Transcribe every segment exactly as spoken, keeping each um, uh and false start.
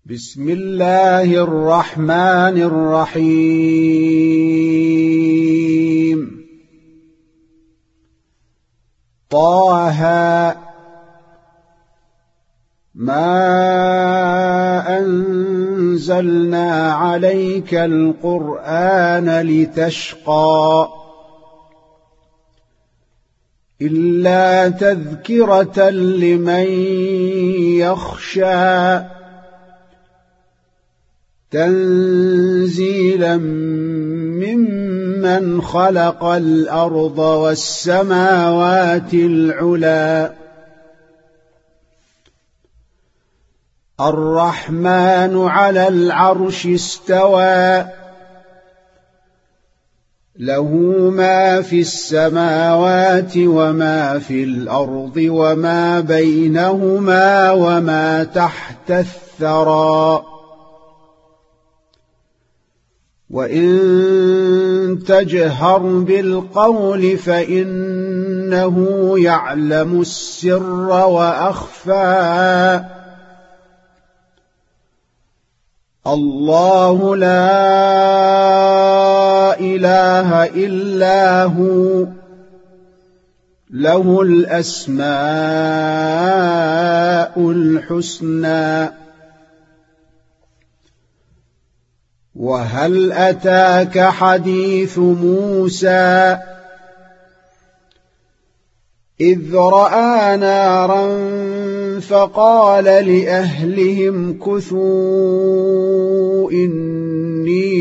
بسم الله الرحمن الرحيم. طه ما أنزلنا عليك القرآن لتشقى إلا تذكرة لمن يخشى تنزيلا ممن خلق الأرض والسماوات العلى الرحمن على العرش استوى له ما في السماوات وما في الأرض وما بينهما وما تحت الثرى وإن تجهر بالقول فإنه يعلم السر وأخفى الله لا إله إلا هو له الأسماء الحسنى. وهل أتاك حديث موسى إذ رأى نارا فقال لأهلهم كثوا إني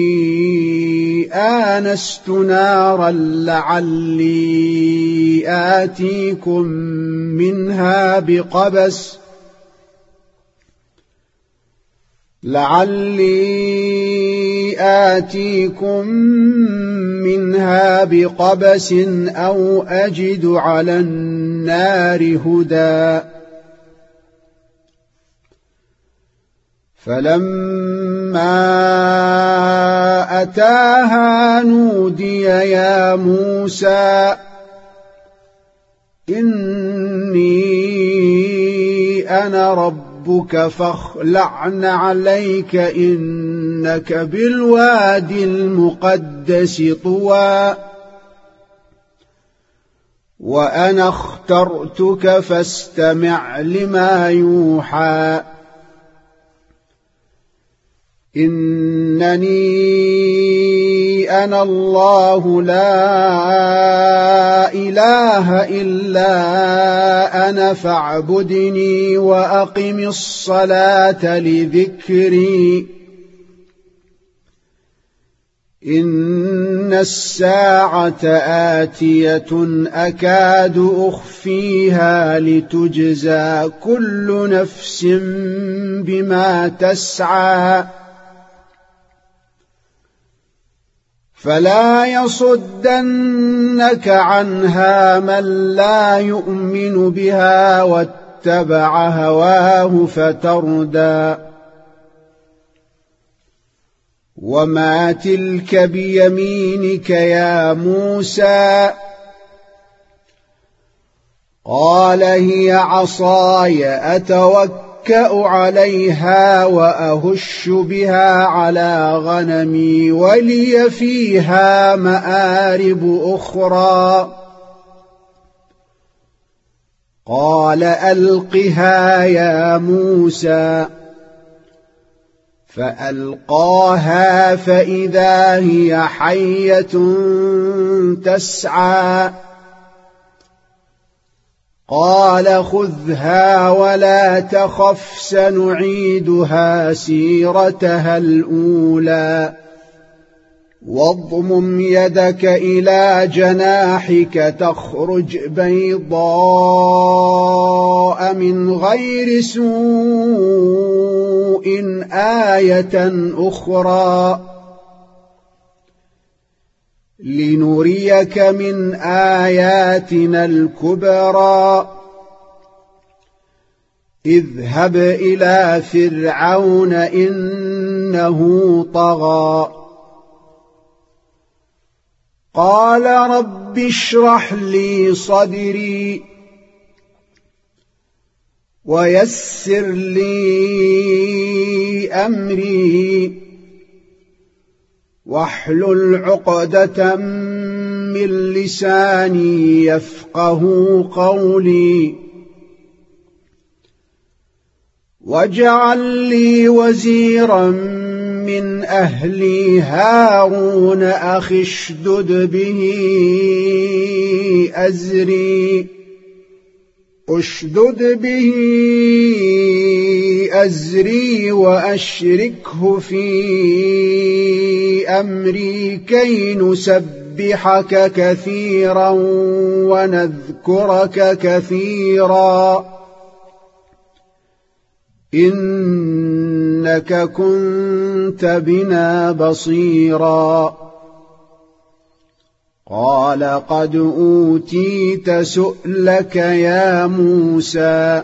آنست نارا لعلي آتيكم منها بقبس لعلي آتيكم منها بقبس أو أجد على النار هدى. فلما أتاها نودي يا موسى إني أنا ربك فاخلع عليك إنك بالوادي المقدس طوى وأنا اخترتك فاستمع لما يوحى إنني أنا الله لا إله إلا أنا فاعبدني وأقم الصلاة لذكري إن الساعة آتية أكاد أخفيها لتجزى كل نفس بما تسعى فلا يصدنك عنها من لا يؤمن بها واتبع هواه فتردى. وما تلك بيمينك يا موسى قال هي عصاي أتوكأ عليها وأهش بها على غنمي ولي فيها مآرب أخرى قال ألقها يا موسى فألقاها فإذا هي حية تسعى قال خذها ولا تخف سنعيدها سيرتها الأولى واضمم يدك إلى جناحك تخرج بيضاء من غير سوء آية أخرى لنريك من آياتنا الكبرى اذهب إلى فرعون إنه طغى قال رب اشرح لي صدري ويسر لي أمري واحلل عقدة من لساني يفقه قولي واجعل لي وزيرا من أهلي هارون أخي اشدد به أزري أشدد به أزري وأشركه في أمري كي نسبحك كثيرا ونذكرك كثيرا إنك كنت بنا بصيرا قال قد أوتيت سؤلك يا موسى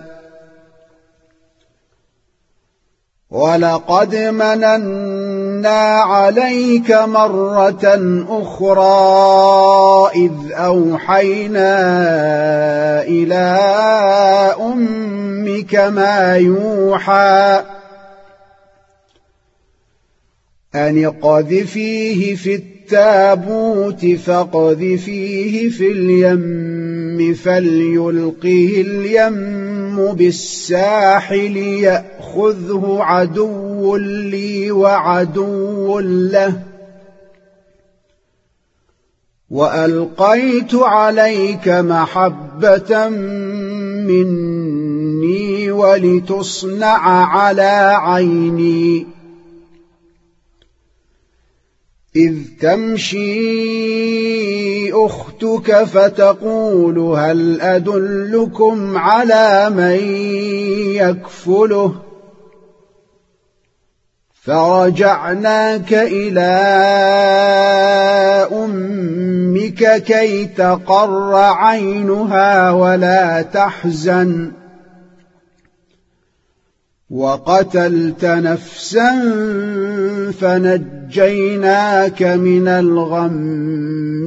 ولقد مننا عليك مرة أخرى إذ أوحينا إلى أمك ما يوحى أن اقذفيه في التابوت فاقذفيه في اليم فليلقه اليم بالساحل يأخذه عدو لي وعدو له وألقيت عليك محبة مني ولتصنع على عيني إذ تمشي أختك فتقول هل أدلكم على من يكفله فرجعناك إلى أمك كي تقر عينها ولا تحزن وقتلت نفسا فنجيناك من الغم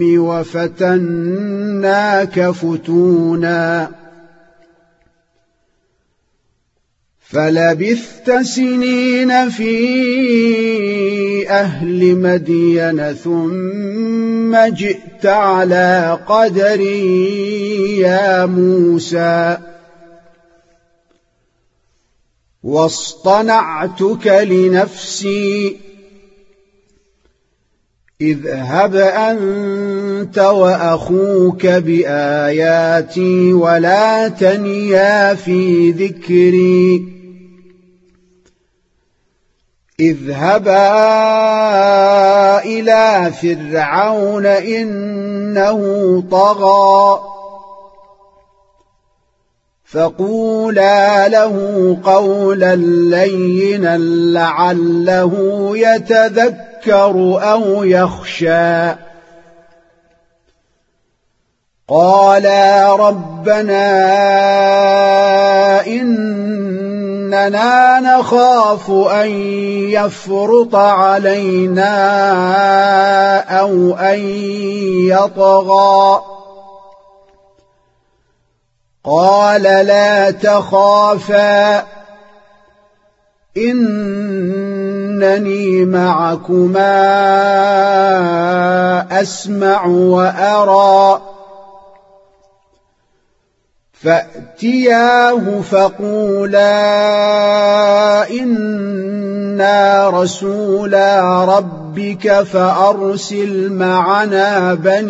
وفتناك فتونا فلبثت سنين في أهل مدين ثم جئت على قدري يا موسى واصطنعتك لنفسي اذهب أنت وأخوك بآياتي ولا تنيا في ذكري اذهبا إلى فرعون إنه طغى فقولا له قولا لينا لعله يتذكر أو يخشى قالا ربنا إننا نخاف أن يفرط علينا أو أن يطغى قال لا تخافا إنني معكما أسمع وأرى فأتياه فقولا إنا رسولا ربك فأرسل معنا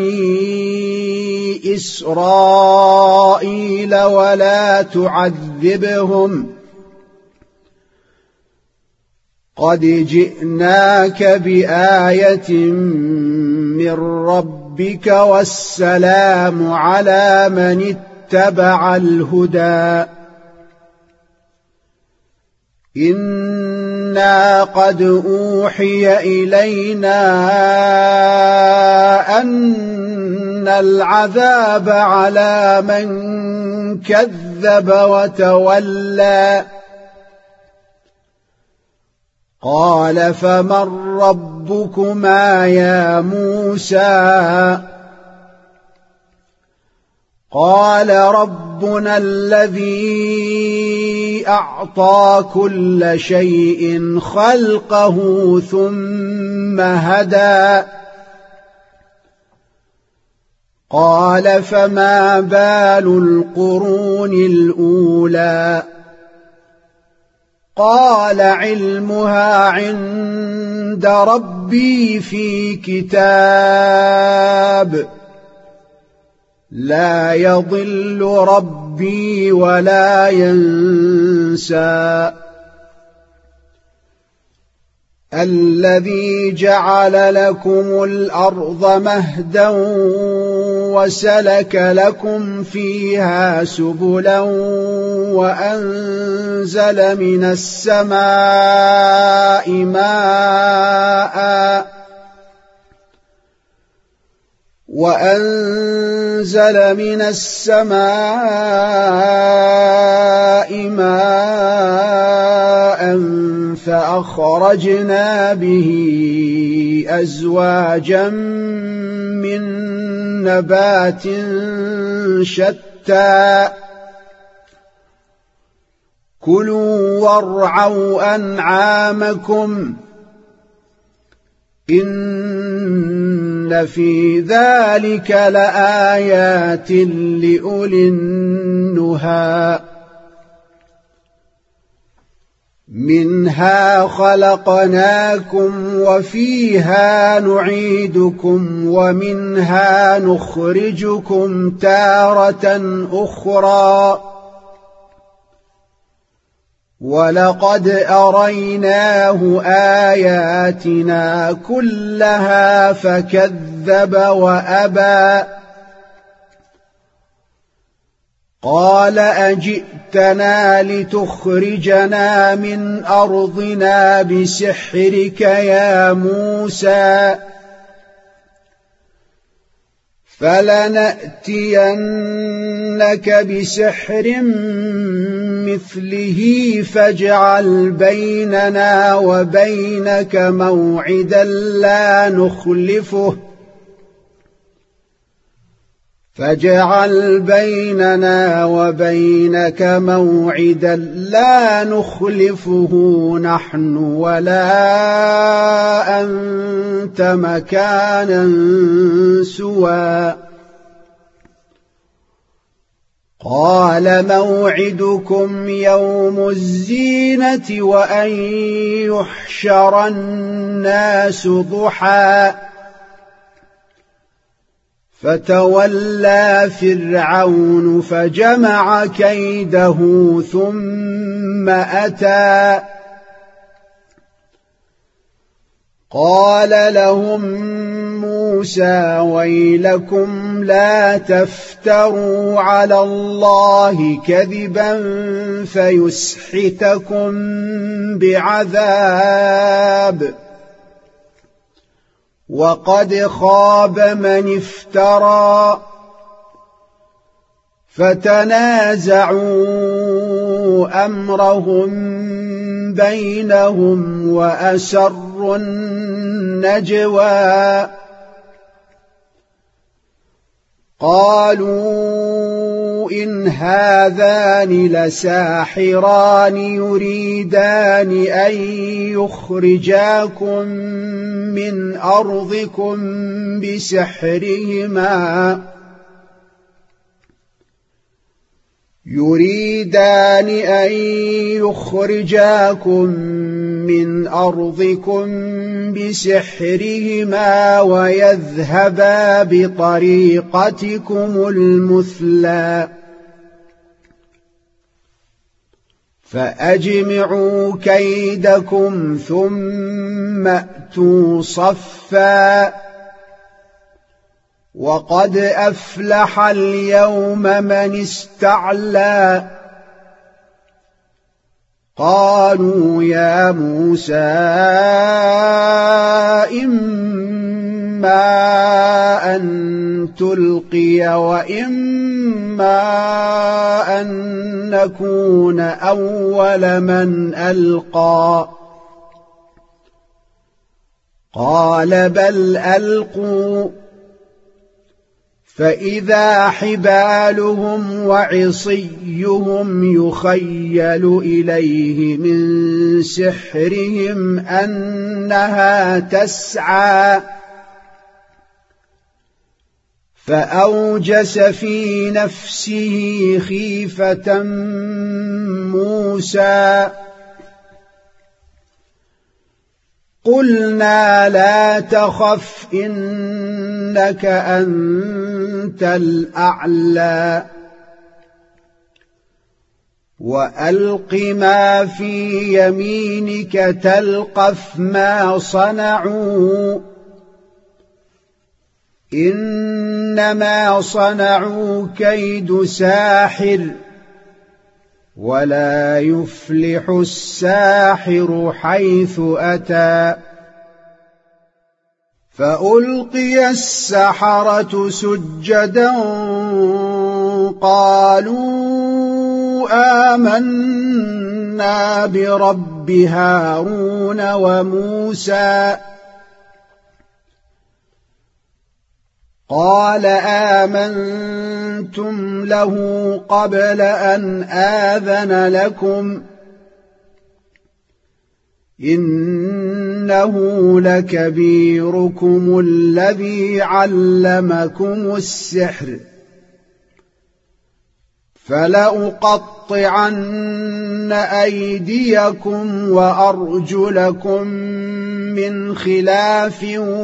بني إسرائيل ولا تعذبهم قد جئناك بآية من ربك والسلام على من اتبع الهدى إنا قد أوحي إلينا أن العذاب على من كذب وتولى قال فمن ربكما يا موسى قال ربنا الذي أعطى كل شيء خلقه ثم هدى قال فما بال القرون الأولى قال علمها عند ربي في كتاب لا يضل ربي ولا ينسى الذي جعل لكم الأرض مهدا وسلك لكم فيها سبلا وأنزل من السماء ماء وأنزل من السماء ماء فأخرجنا به أزواجا من نبات شتى كلوا وارعوا أنعامكم إن في ذلك لآيات لأولي النهى منها خلقناكم وفيها نعيدكم ومنها نخرجكم تارة أخرى ولقد أريناه آياتنا كلها فكذب وأبى قال أجئتنا لتخرجنا من أرضنا بسحرك يا موسى فلنأتينك بسحر مثله فاجعل بيننا وبينك موعدا لا نخلفه فاجعل بيننا وبينك موعدا لا نخلفه نحن ولا أنت مكانا سوى قال موعدكم يوم الزينة وأن يحشر الناس ضحى فتولى فرعون فجمع كيده ثم أتى قال لهم موسى ويلكم لا تفتروا على الله كذبا فيسحتكم بعذاب وقد خاب من افترى فتنازعوا أمرهم بينهم وأسروا النجوى قالوا إن هذان لساحران يريدان أن يخرجاكم من أرضكم بسحرهما يريدان أن يخرجاكم من أرضكم بسحرهما ويذهبا بطريقتكم المثلى فأجمعوا كيدكم ثم أتوا صفا وقد أفلح اليوم من استعلى قالوا يا موسى إما أن تلقي وإما أن نكون أول من ألقى قال بل ألقوا فإذا حبالهم وعصيهم يخيل إليه من سحرهم أنها تسعى فأوجس في نفسه خيفة موسى قلنا لا تخف إنك أنت الأعلى وألق ما في يمينك تلقف ما صنعوا إنما صنعوا كيد ساحر ولا يفلح الساحر حيث أتى فألقي السحرة سجدا قالوا آمنا برب هارون وموسى قال آمنتم له قبل أن آذن لكم إنه لكبيركم الذي علمكم السحر فلأقطعن أيديكم وأرجلكم من خلاف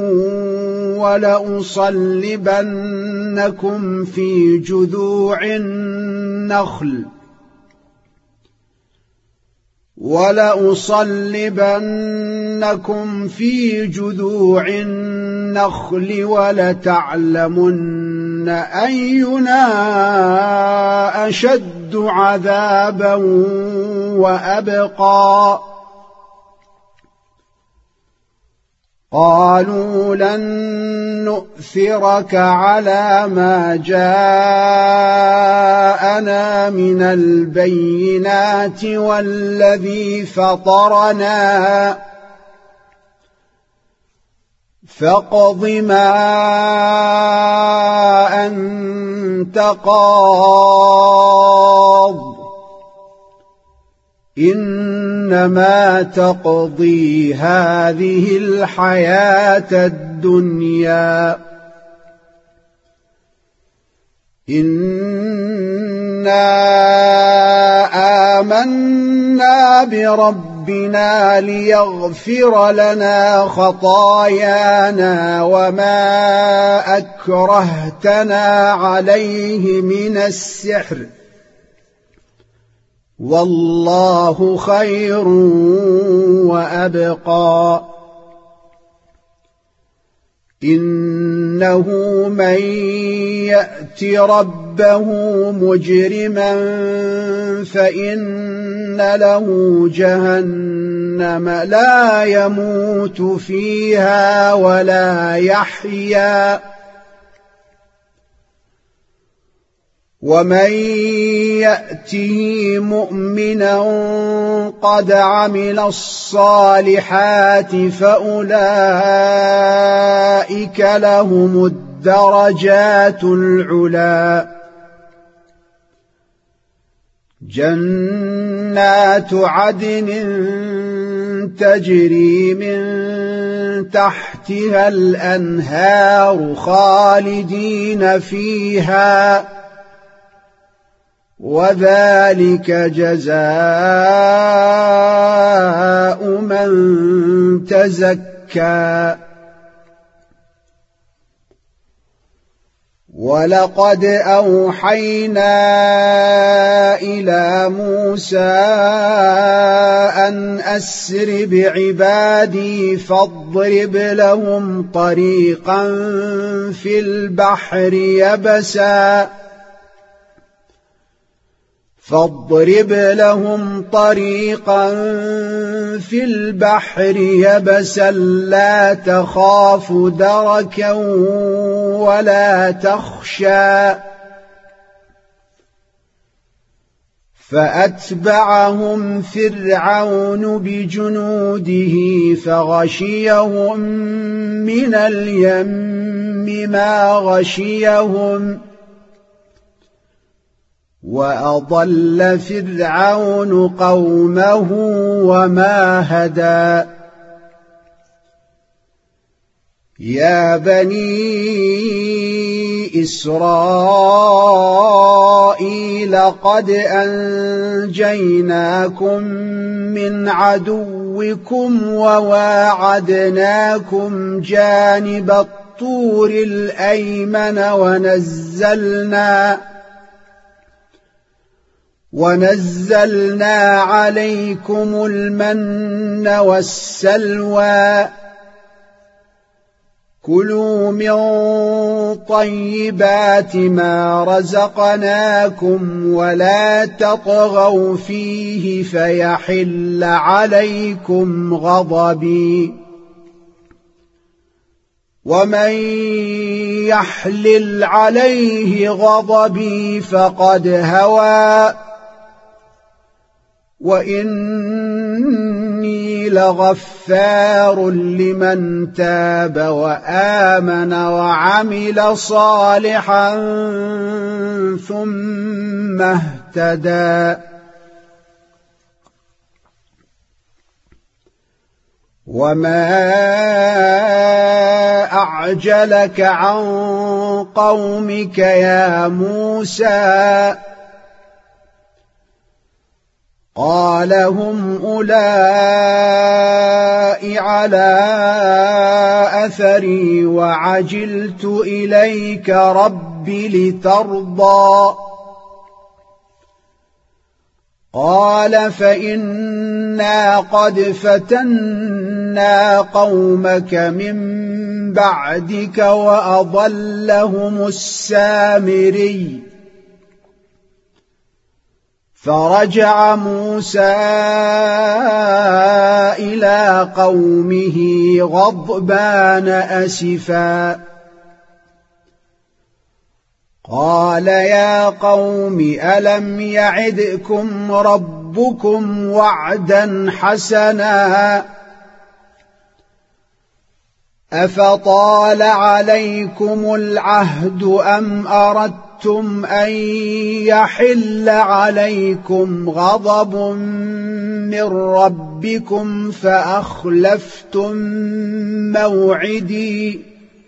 ولأصلبنكم في جذوع النخل ولأصلبنكم في جذوع النخل ولتعلمن أينا أشد عذابا وأبقى قالوا لن نؤثرك على ما جاءنا من البينات والذي فطرنا فاقض ما أنت قاض إنما تقضي هذه الحياة الدنيا إنا آمنا بربنا ليغفر لنا خطايانا وما أكرهتنا عليه من السحر والله خير وأبقى إنه من يأت ربه مجرما فإن له جهنم لا يموت فيها ولا يحيا ومن يأته مؤمنا قد عمل الصالحات فأولئك لهم الدرجات العلى جنات عدن تجري من تحتها الأنهار خالدين فيها وذلك جزاء من تزكى ولقد أوحينا إلى موسى أن أسر بعبادي فاضرب لهم طريقا في البحر يبسا فاضرب لهم طريقا في البحر يبسا لا تخاف دركا ولا تخشى فأتبعهم فرعون بجنوده فغشيهم من اليم ما غشيهم وأضل فرعون قومه وما هدى يا بني إسرائيل قد أنجيناكم من عدوكم وواعدناكم جانب الطور الأيمن ونزلنا ونزلنا عليكم المن والسلوى كلوا من طيبات ما رزقناكم ولا تطغوا فيه فيحل عليكم غضبي ومن يحلل عليه غضبي فقد هوى وإني لغفار لمن تاب وآمن وعمل صالحا ثم اهتدى وما أعجلك عن قومك يا موسى قال هم أولئك على أثري وعجلت إليك رب لترضى قال فإنا قد فتنا قومك من بعدك وأضلهم السامري فرجع موسى إلى قومه غضبان أسفا قال يا قوم ألم يعدكم ربكم وعدا حسنا أفطال عليكم العهد أم أردتم أن يحل عليكم غضب من ربكم فأخلفتم موعدي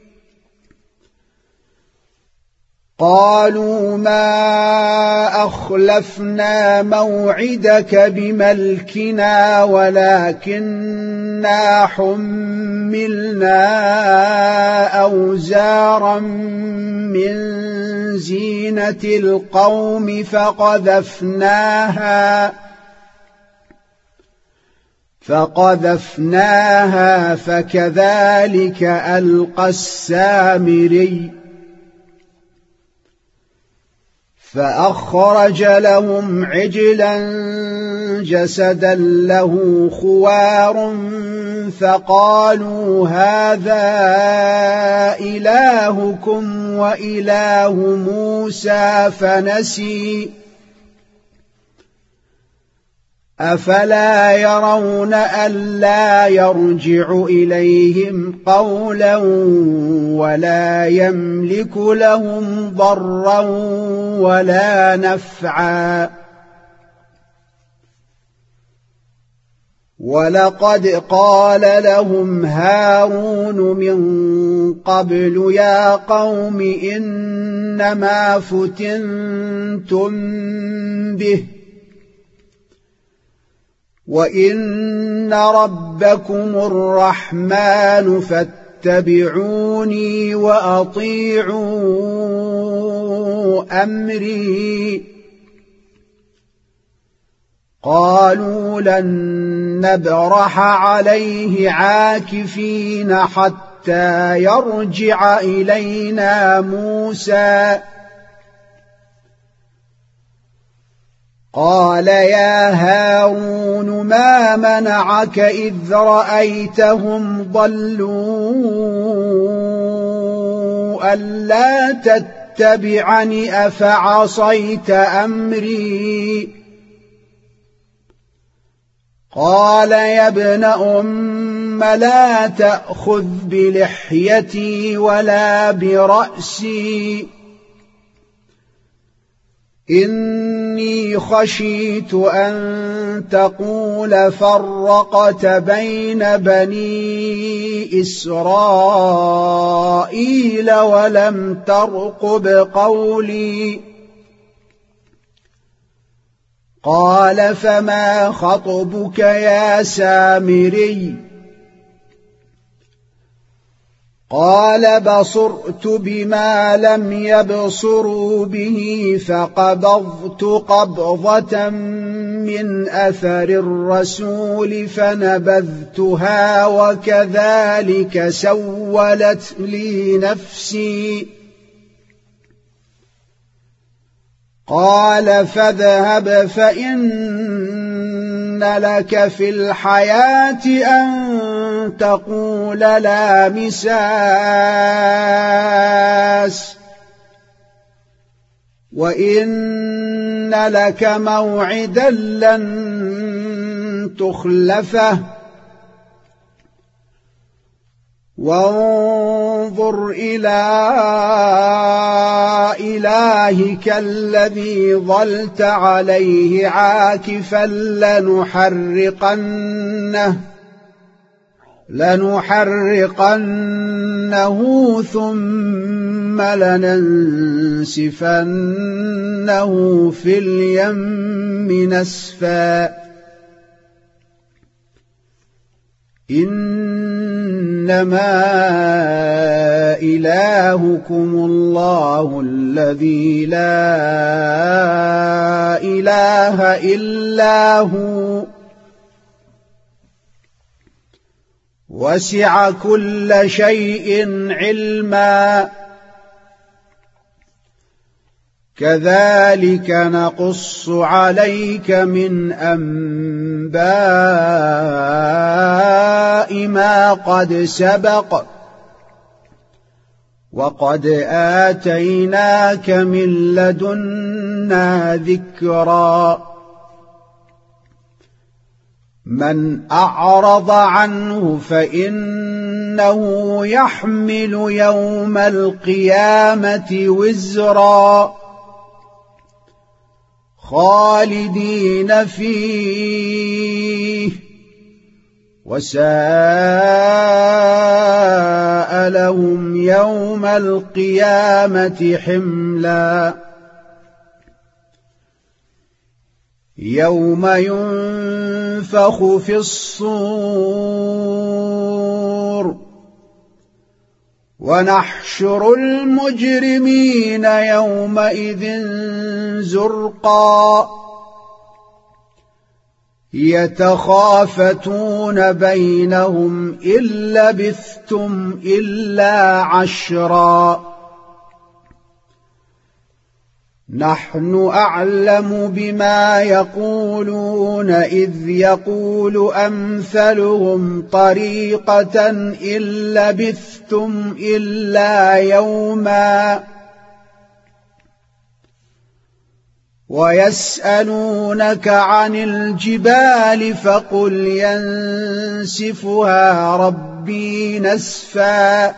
قالوا ما أخلفنا موعدك بملكنا ولكننا حملنا أوزارا من زينة القوم فقذفناها فقذفناها فكذلك ألقى السامري فأخرج لهم عجلا جسدا له خوار فقالوا هذا إلهكم وإله موسى فنسي أفلا يرون ألا يرجع إليهم قولا ولا يملك لهم ضرا ولا نفعا ولقد قال لهم هارون من قبل يا قوم إنما فتنتم به وإن ربكم الرحمن فاتبعوني وأطيعوا أمري قالوا لن نبرح عليه عاكفين حتى يرجع إلينا موسى قال يا هارون ما منعك إذ رأيتهم ضلوا ألا تتبعني أفعصيت أمري قال يا ابن أم لا تأخذ بلحيتي ولا برأسي إني خشيت أن تقول فرقت بين بني إسرائيل ولم ترقب قولي قال فما خطبك يا سامري قال بصرت بما لم يبصروا به فقبضت قبضة من أثر الرسول فنبذتها وكذلك سولت لي نفسي قال فاذهب فإن لك في الحياة أن تقول لا مساس وإن لك موعدا لن تخلفه وانظر إلى إلهك الذي ظلت عليه عاكفا لنحرقنه لنحرقنه ثم لننسفنه في اليم نسفا إنما إلهكم الله الذي لا إله إلا هو وسع كل شيء علما كذلك نقص عليك من أنباء ما قد سبق وقد آتيناك من لدنا ذكرا من أعرض عنه فإنه يحمل يوم القيامة وزرا خالدين فيه وساء لهم يوم القيامة حملا يوم ينفخ في الصور ونحشر المجرمين يومئذ زرقا يتخافتون بينهم إن لبثتم إلا عشرا نحن أعلم بما يقولون إذ يقول أمثلهم طريقة إن لبثتم إلا يوما ويسألونك عن الجبال فقل ينسفها ربي نسفا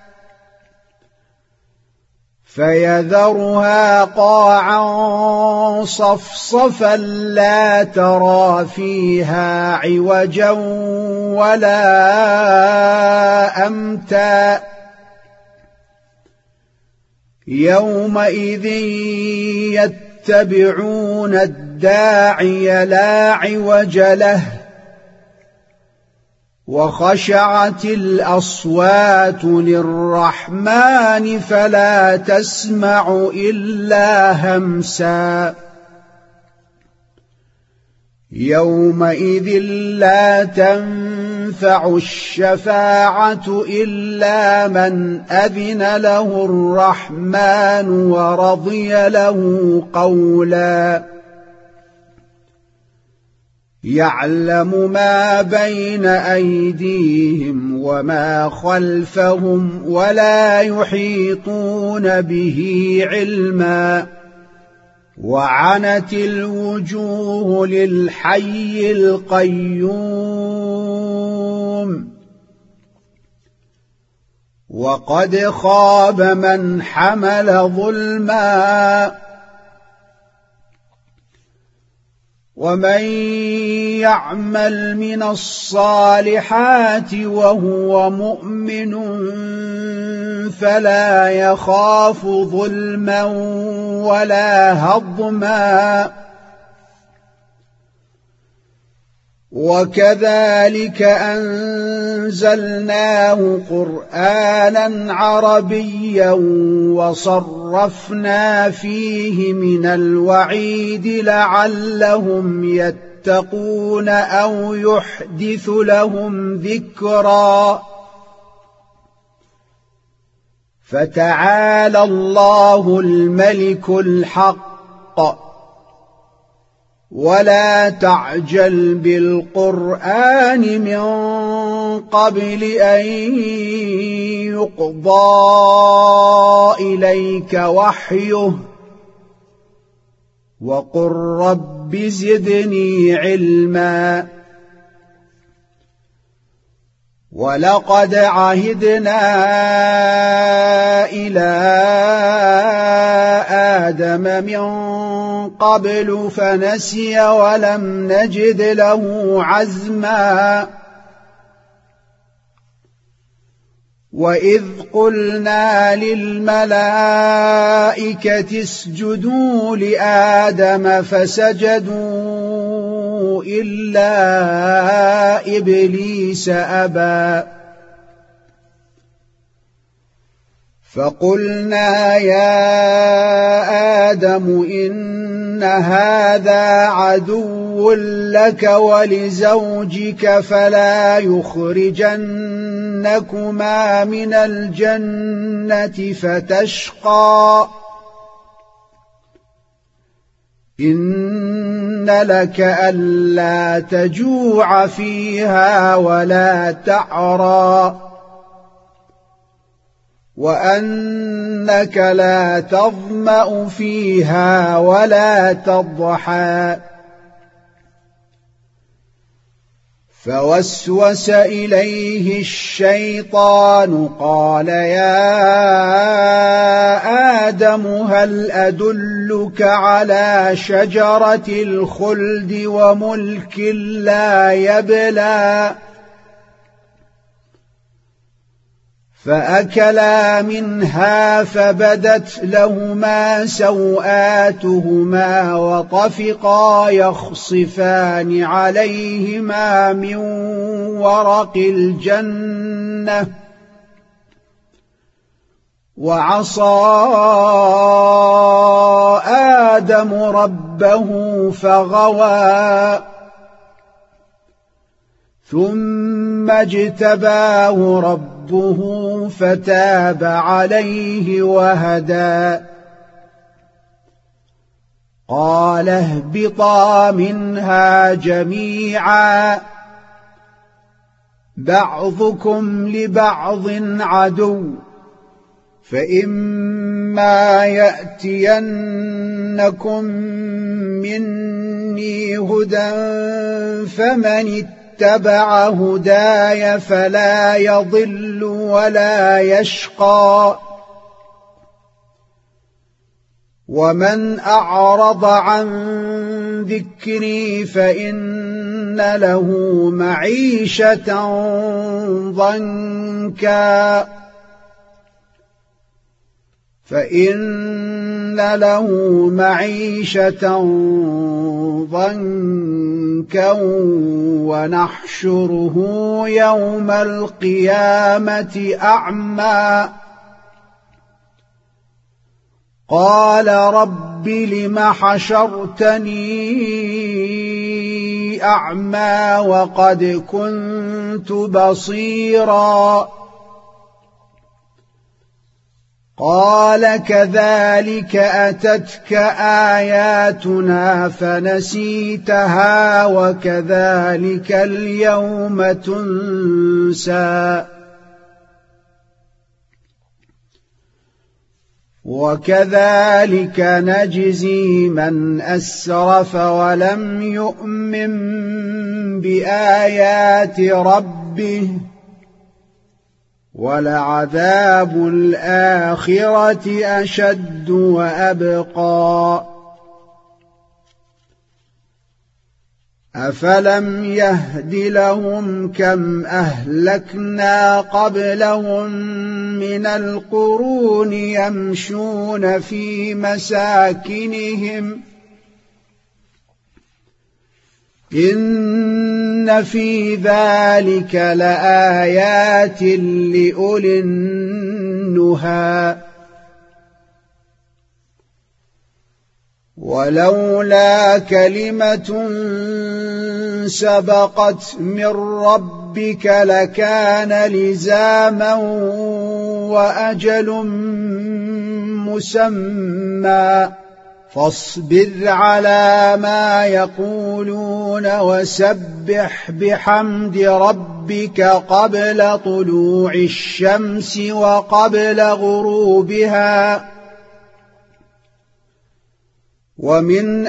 فيذرها قاعا صفصفا لا ترى فيها عوجا ولا أمتا يومئذ يتبعون الداعي لا عوج له وخشعت الأصوات للرحمن فلا تسمع إلا همسا يومئذ لا تنفع الشفاعة إلا من أذن له الرحمن ورضي له قولا يعلم ما بين أيديهم وما خلفهم ولا يحيطون به علما وعنت الوجوه للحي القيوم وقد خاب من حمل ظلما ومن يعمل من الصالحات وهو مؤمن فلا يخاف ظلما ولا هضما وكذلك أنزلناه قرآنا عربيا وصرفنا فيه من الوعيد لعلهم يتقون أو يحدث لهم ذكرا فتعالى الله الملك الحق ولا تعجل بالقرآن من قبل أن يقضى إليك وحيه وقل رب زدني علما ولقد عهدنا إلى آدم من قبل فنسي ولم نجد له عزما وإذ قلنا للملائكة اسجدوا لآدم فسجدوا إلا إبليس أبى فقلنا يا آدم إن هذا عدو لك ولزوجك فلا يخرجنكما من الجنة فتشقى إن لك ألا تجوع فيها ولا تعرى وأنك لا تظمأ فيها ولا تضحى فوسوس إليه الشيطان قال يا آدم هل أدلك على شجرة الخلد وملك لا يبلى فأكلا منها فبدت لهما سوآتهما وطفقا يخصفان عليهما من ورق الجنة وعصى آدم ربه فغوى ثم اجتباه ربه ربه فتاب عليه وهدى قال اهبطا منها جميعا بعضكم لبعض عدو فإما يأتينكم مني هدى فمن اتبع هداي فلا يضل ولا يشقى ومن أعرض عن ذكري فإن له معيشة ضنكا فإن له معيشة ضنكا ونحشره يوم القيامة أعمى قال رب لم حشرتني أعمى وقد كنت بصيرا قال كذلك أتتك آياتنا فنسيتها وكذلك اليوم تنسى وكذلك نجزي من أسرف ولم يؤمن بآيات ربه ولعذاب الآخرة أشد وأبقى أفلم يهد لهم كم أهلكنا قبلهم من القرون يمشون في مساكنهم إن في ذلك لآيات لأولي النهى ولولا كلمة سبقت من ربك لكان لزاما وأجل مسمى فاصبر على ما يقولون وسبح بحمد ربك قبل طلوع الشمس وقبل غروبها ومن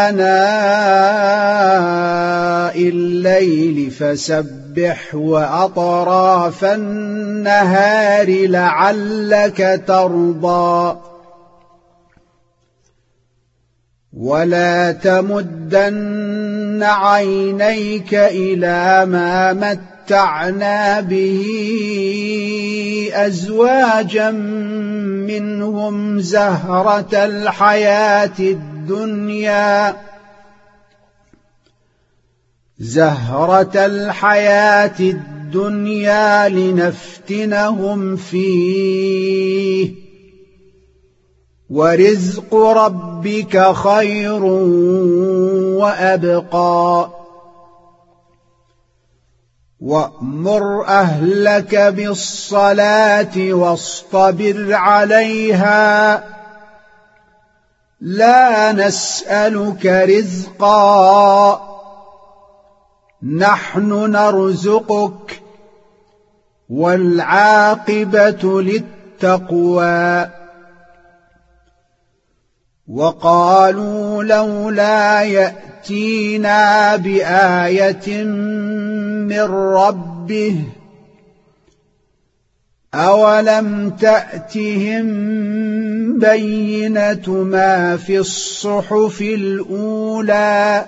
آناء الليل فسبح وأطراف النهار لعلك ترضى ولا تمدن عينيك إلى ما متعنا به أزواجا منهم زهرة الحياة الدنيا زهرة الحياة الدنيا لنفتنهم فيه ورزق ربك خير وأبقى وأمر أهلك بالصلاة واصطبر عليها لا نسألك رزقا نحن نرزقك والعاقبة للتقوى وقالوا لولا يأتينا بآية من ربه أولم تأتهم بينة ما في الصحف الأولى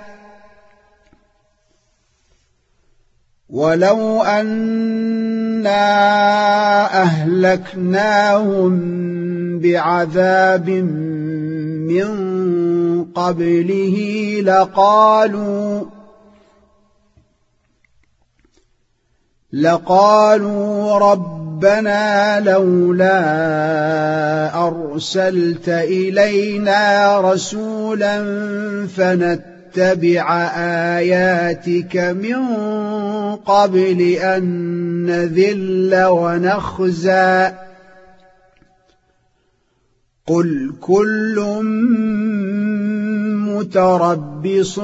ولو أنا أهلكناهم بعذاب من قبله لقالوا لقالوا ربنا لولا أرسلت إلينا رسولا فنتبع آياتك من قبل أن نذل ونخزى قل كل متربص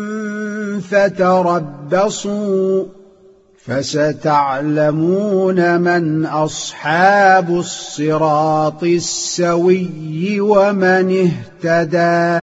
فتربصوا فستعلمون من أصحاب الصراط السوي ومن اهتدى